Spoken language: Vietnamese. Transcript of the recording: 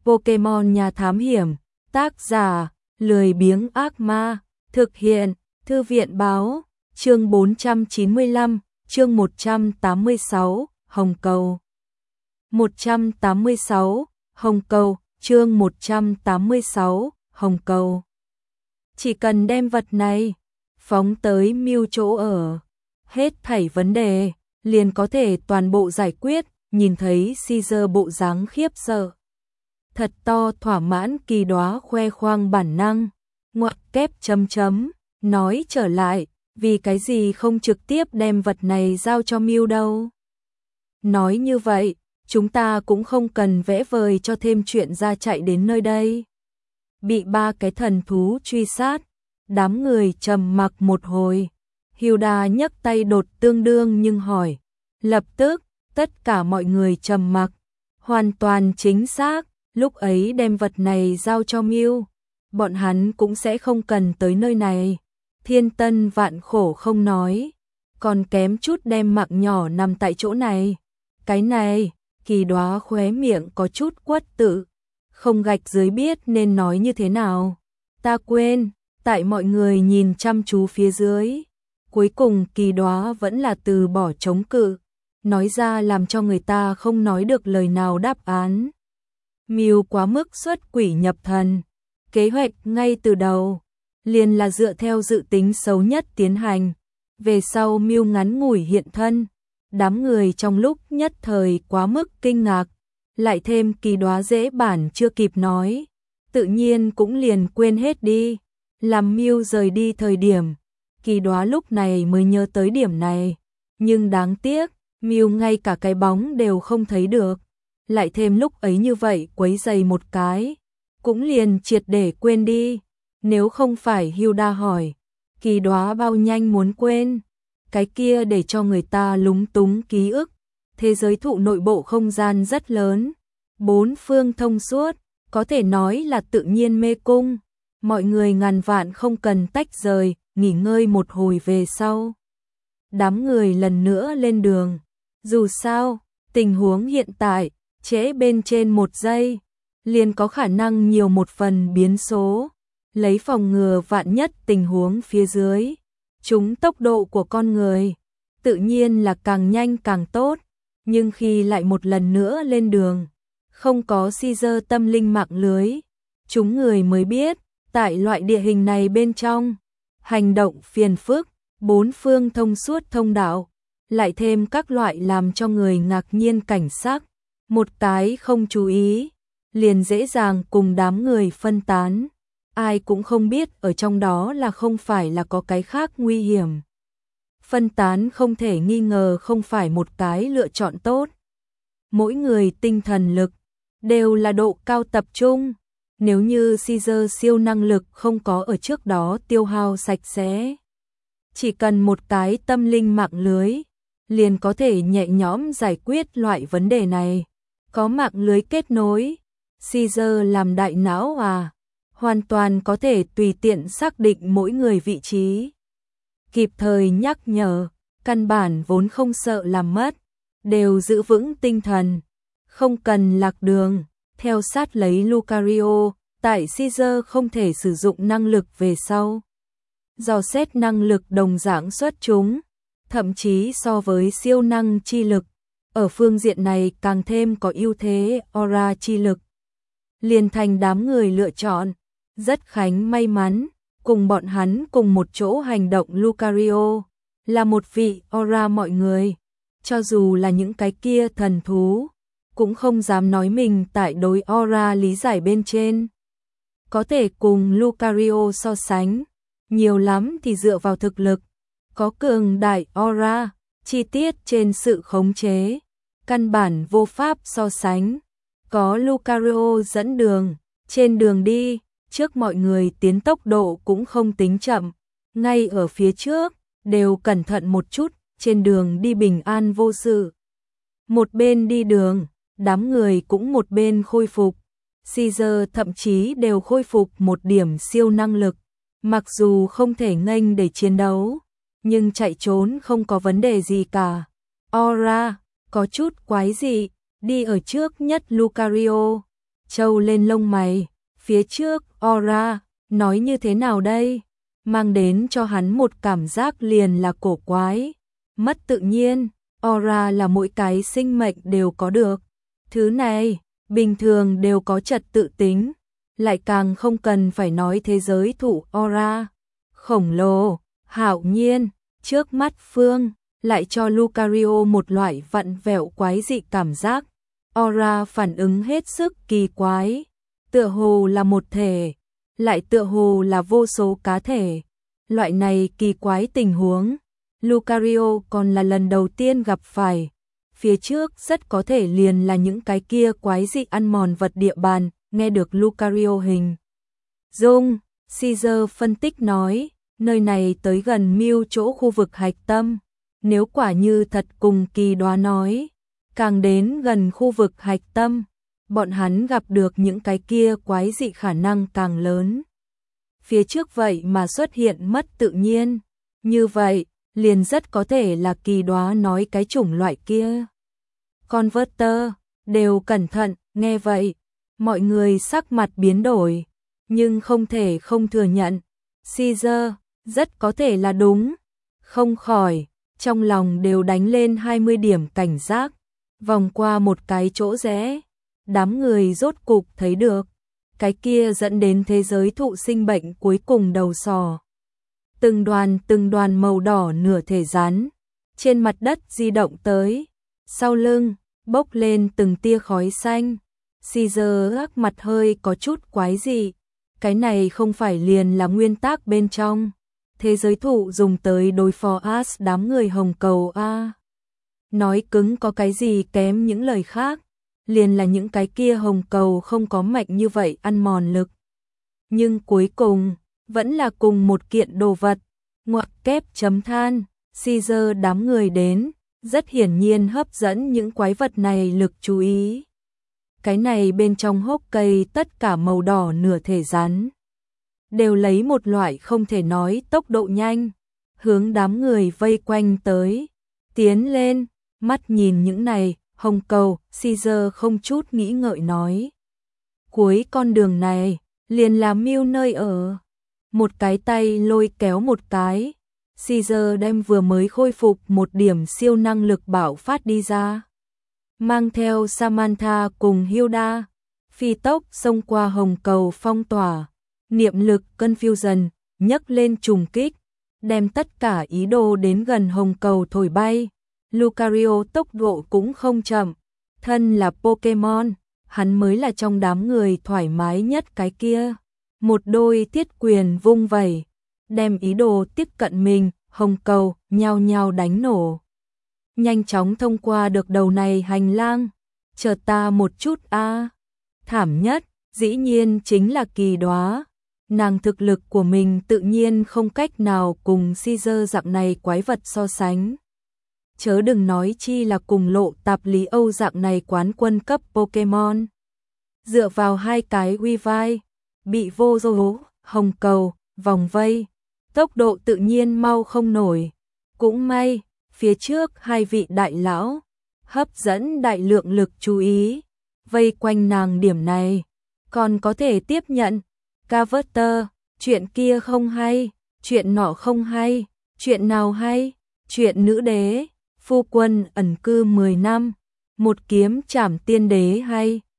Pokemon Nhà Thám Hiểm, tác giả, lười biếng ác ma, thực hiện, Thư viện Báo, chương 495, chương 186, Hồng Cầu. 186, Hồng Cầu, chương 186, Hồng Cầu. Chỉ cần đem vật này phóng tới Mew chỗ ở, hết thảy vấn đề liền có thể toàn bộ giải quyết. Nhìn thấy Caesar bộ dáng khiếp sợ, thật to thỏa mãn, Kỳ Đóa khoe khoang bản năng, ngoặc kép chấm chấm, nói trở lại, vì cái gì không trực tiếp đem vật này giao cho Mew đâu. Nói như vậy, chúng ta cũng không cần vẽ vời cho thêm chuyện ra chạy đến nơi đây. Bị ba cái thần thú truy sát, đám người trầm mặc một hồi. Hilda nhấc tay đột tương đương nhưng hỏi. Lập tức, tất cả mọi người trầm mặc. Hoàn toàn chính xác, lúc ấy đem vật này giao cho Mew, bọn hắn cũng sẽ không cần tới nơi này. Thiên tân vạn khổ không nói, còn kém chút đem mạng nhỏ nằm tại chỗ này. Cái này, Kỳ Đóa khóe miệng có chút quất tự, không gạch dưới biết nên nói như thế nào. Ta quên, tại mọi người nhìn chăm chú phía dưới. Cuối cùng Kỳ Đóa vẫn là từ bỏ chống cự, nói ra làm cho người ta không nói được lời nào đáp án. Mew quá mức xuất quỷ nhập thần, kế hoạch ngay từ đầu liền là dựa theo dự tính xấu nhất tiến hành. Về sau Mew ngắn ngủi hiện thân, đám người trong lúc nhất thời quá mức kinh ngạc, lại thêm Kỳ Đóa dễ bản chưa kịp nói, tự nhiên cũng liền quên hết đi. Làm Mew rời đi thời điểm, Kỳ Đóa lúc này mới nhớ tới điểm này, nhưng đáng tiếc, Mew ngay cả cái bóng đều không thấy được, lại thêm lúc ấy như vậy quấy rầy một cái, cũng liền triệt để quên đi. Nếu không phải Hilda hỏi, Kỳ Đóa bao nhanh muốn quên, cái kia để cho người ta lúng túng ký ức. Thế giới thụ nội bộ không gian rất lớn, bốn phương thông suốt, có thể nói là tự nhiên mê cung. Mọi người ngàn vạn không cần tách rời, nghỉ ngơi một hồi về sau. Đám người lần nữa lên đường. Dù sao, tình huống hiện tại, trễ bên trên một giây, liền có khả năng nhiều một phần biến số. Lấy phòng ngừa vạn nhất tình huống phía dưới, chúng tốc độ của con người, tự nhiên là càng nhanh càng tốt. Nhưng khi lại một lần nữa lên đường, không có Caesar tâm linh mạng lưới, chúng người mới biết, tại loại địa hình này bên trong, hành động phiền phức, bốn phương thông suốt thông đạo, lại thêm các loại làm cho người ngạc nhiên cảnh sắc, một cái không chú ý, liền dễ dàng cùng đám người phân tán. Ai cũng không biết ở trong đó là không phải là có cái khác nguy hiểm. Phân tán không thể nghi ngờ không phải một cái lựa chọn tốt. Mỗi người tinh thần lực đều là độ cao tập trung. Nếu như Caesar siêu năng lực không có ở trước đó tiêu hao sạch sẽ, chỉ cần một cái tâm linh mạng lưới, liền có thể nhẹ nhõm giải quyết loại vấn đề này. Có mạng lưới kết nối, Caesar làm đại não hoàn toàn có thể tùy tiện xác định mỗi người vị trí. Kịp thời nhắc nhở, căn bản vốn không sợ làm mất, đều giữ vững tinh thần, không cần lạc đường. Theo sát lấy Lucario, tại Caesar không thể sử dụng năng lực về sau, dò xét năng lực đồng dạng xuất chúng, thậm chí so với siêu năng chi lực, ở phương diện này càng thêm có ưu thế. Aura chi lực liền thành đám người lựa chọn. Rất khánh may mắn, cùng bọn hắn cùng một chỗ hành động. Lucario là một vị aura, mọi người, cho dù là những cái kia thần thú, cũng không dám nói mình tại đối aura lý giải bên trên có thể cùng Lucario so sánh, nhiều lắm thì dựa vào thực lực, có cường đại aura, chi tiết trên sự khống chế, căn bản vô pháp so sánh. Có Lucario dẫn đường, trên đường đi, trước mọi người tiến tốc độ cũng không tính chậm, ngay ở phía trước, đều cẩn thận một chút, trên đường đi bình an vô sự. Một bên đi đường, đám người cũng một bên khôi phục. Caesar thậm chí đều khôi phục một điểm siêu năng lực, mặc dù không thể nghênh để chiến đấu, nhưng chạy trốn không có vấn đề gì cả. Aura có chút quái dị, đi ở trước nhất Lucario, trâu lên lông mày, phía trước, Aura, nói như thế nào đây? Mang đến cho hắn một cảm giác liền là cổ quái, mất tự nhiên. Aura là mỗi cái sinh mệnh đều có được. Thứ này, bình thường đều có trật tự tính, lại càng không cần phải nói thế giới thụ Aura. Khổng lồ, hạo nhiên, trước mắt Phương, lại cho Lucario một loại vặn vẹo quái dị cảm giác. Aura phản ứng hết sức kỳ quái, tựa hồ là một thể, lại tựa hồ là vô số cá thể. Loại này kỳ quái tình huống, Lucario còn là lần đầu tiên gặp phải. Phía trước rất có thể liền là những cái kia quái dị ăn mòn vật địa bàn, nghe được Lucario hình dung, Caesar phân tích nói, nơi này tới gần Mưu chỗ khu vực hạch tâm, nếu quả như thật cùng kỳ đoán nói, càng đến gần khu vực hạch tâm, bọn hắn gặp được những cái kia quái dị khả năng càng lớn. Phía trước vậy mà xuất hiện mất tự nhiên, như vậy, liền rất có thể là kỳ đoán nói cái chủng loại kia. Converter, đều cẩn thận, nghe vậy, mọi người sắc mặt biến đổi, nhưng không thể không thừa nhận. Caesar, rất có thể là đúng, không khỏi, trong lòng đều đánh lên 20 điểm cảnh giác, vòng qua một cái chỗ rẽ, đám người rốt cục thấy được, cái kia dẫn đến thế giới thụ sinh bệnh cuối cùng đầu sò. Từng đoàn màu đỏ nửa thể rắn, trên mặt đất di động tới, sau lưng, bốc lên từng tia khói xanh. Caesar gác mặt hơi có chút quái dị, cái này không phải liền là nguyên tắc bên trong thế giới thụ dùng tới đối phó As đám người hồng cầu a. Nói cứng có cái gì kém những lời khác, liền là những cái kia hồng cầu không có mạnh như vậy ăn mòn lực. Nhưng cuối cùng, vẫn là cùng một kiện đồ vật, ngoặc kép chấm than, Caesar đám người đến, rất hiển nhiên hấp dẫn những quái vật này lực chú ý. Cái này bên trong hốc cây tất cả màu đỏ nửa thể rắn, đều lấy một loại không thể nói tốc độ nhanh, hướng đám người vây quanh tới, tiến lên, mắt nhìn những này, hồng cầu, Caesar không chút nghĩ ngợi nói. Cuối con đường này, liền là Mưu nơi ở. Một cái tay lôi kéo một cái, Caesar đem vừa mới khôi phục một điểm siêu năng lực bạo phát đi ra. Mang theo Samantha cùng Hilda, phi tốc xông qua hồng cầu phong tỏa, niệm lực confusion, nhấc lên trùng kích, đem tất cả ý đồ đến gần hồng cầu thổi bay. Lucario tốc độ cũng không chậm, thân là Pokemon, hắn mới là trong đám người thoải mái nhất cái kia. Một đôi thiết quyền vung vẩy, đem ý đồ tiếp cận mình, hồng cầu, nhao nhao đánh nổ. Nhanh chóng thông qua được đầu này hành lang, chờ ta một chút a. Thảm nhất, dĩ nhiên chính là kỳ đóa. Nàng thực lực của mình tự nhiên không cách nào cùng Caesar dạng này quái vật so sánh. Chớ đừng nói chi là cùng Lộ Tạp Lý Âu dạng này quán quân cấp Pokemon. Dựa vào hai cái uy vai, bị vô dô, hồng cầu, vòng vây, tốc độ tự nhiên mau không nổi. Cũng may, phía trước hai vị đại lão, hấp dẫn đại lượng lực chú ý, vây quanh nàng điểm này, còn có thể tiếp nhận. Carver, chuyện kia không hay, chuyện nọ không hay, chuyện nào hay, chuyện nữ đế, phu quân ẩn cư 10 năm, một kiếm trảm tiên đế hay.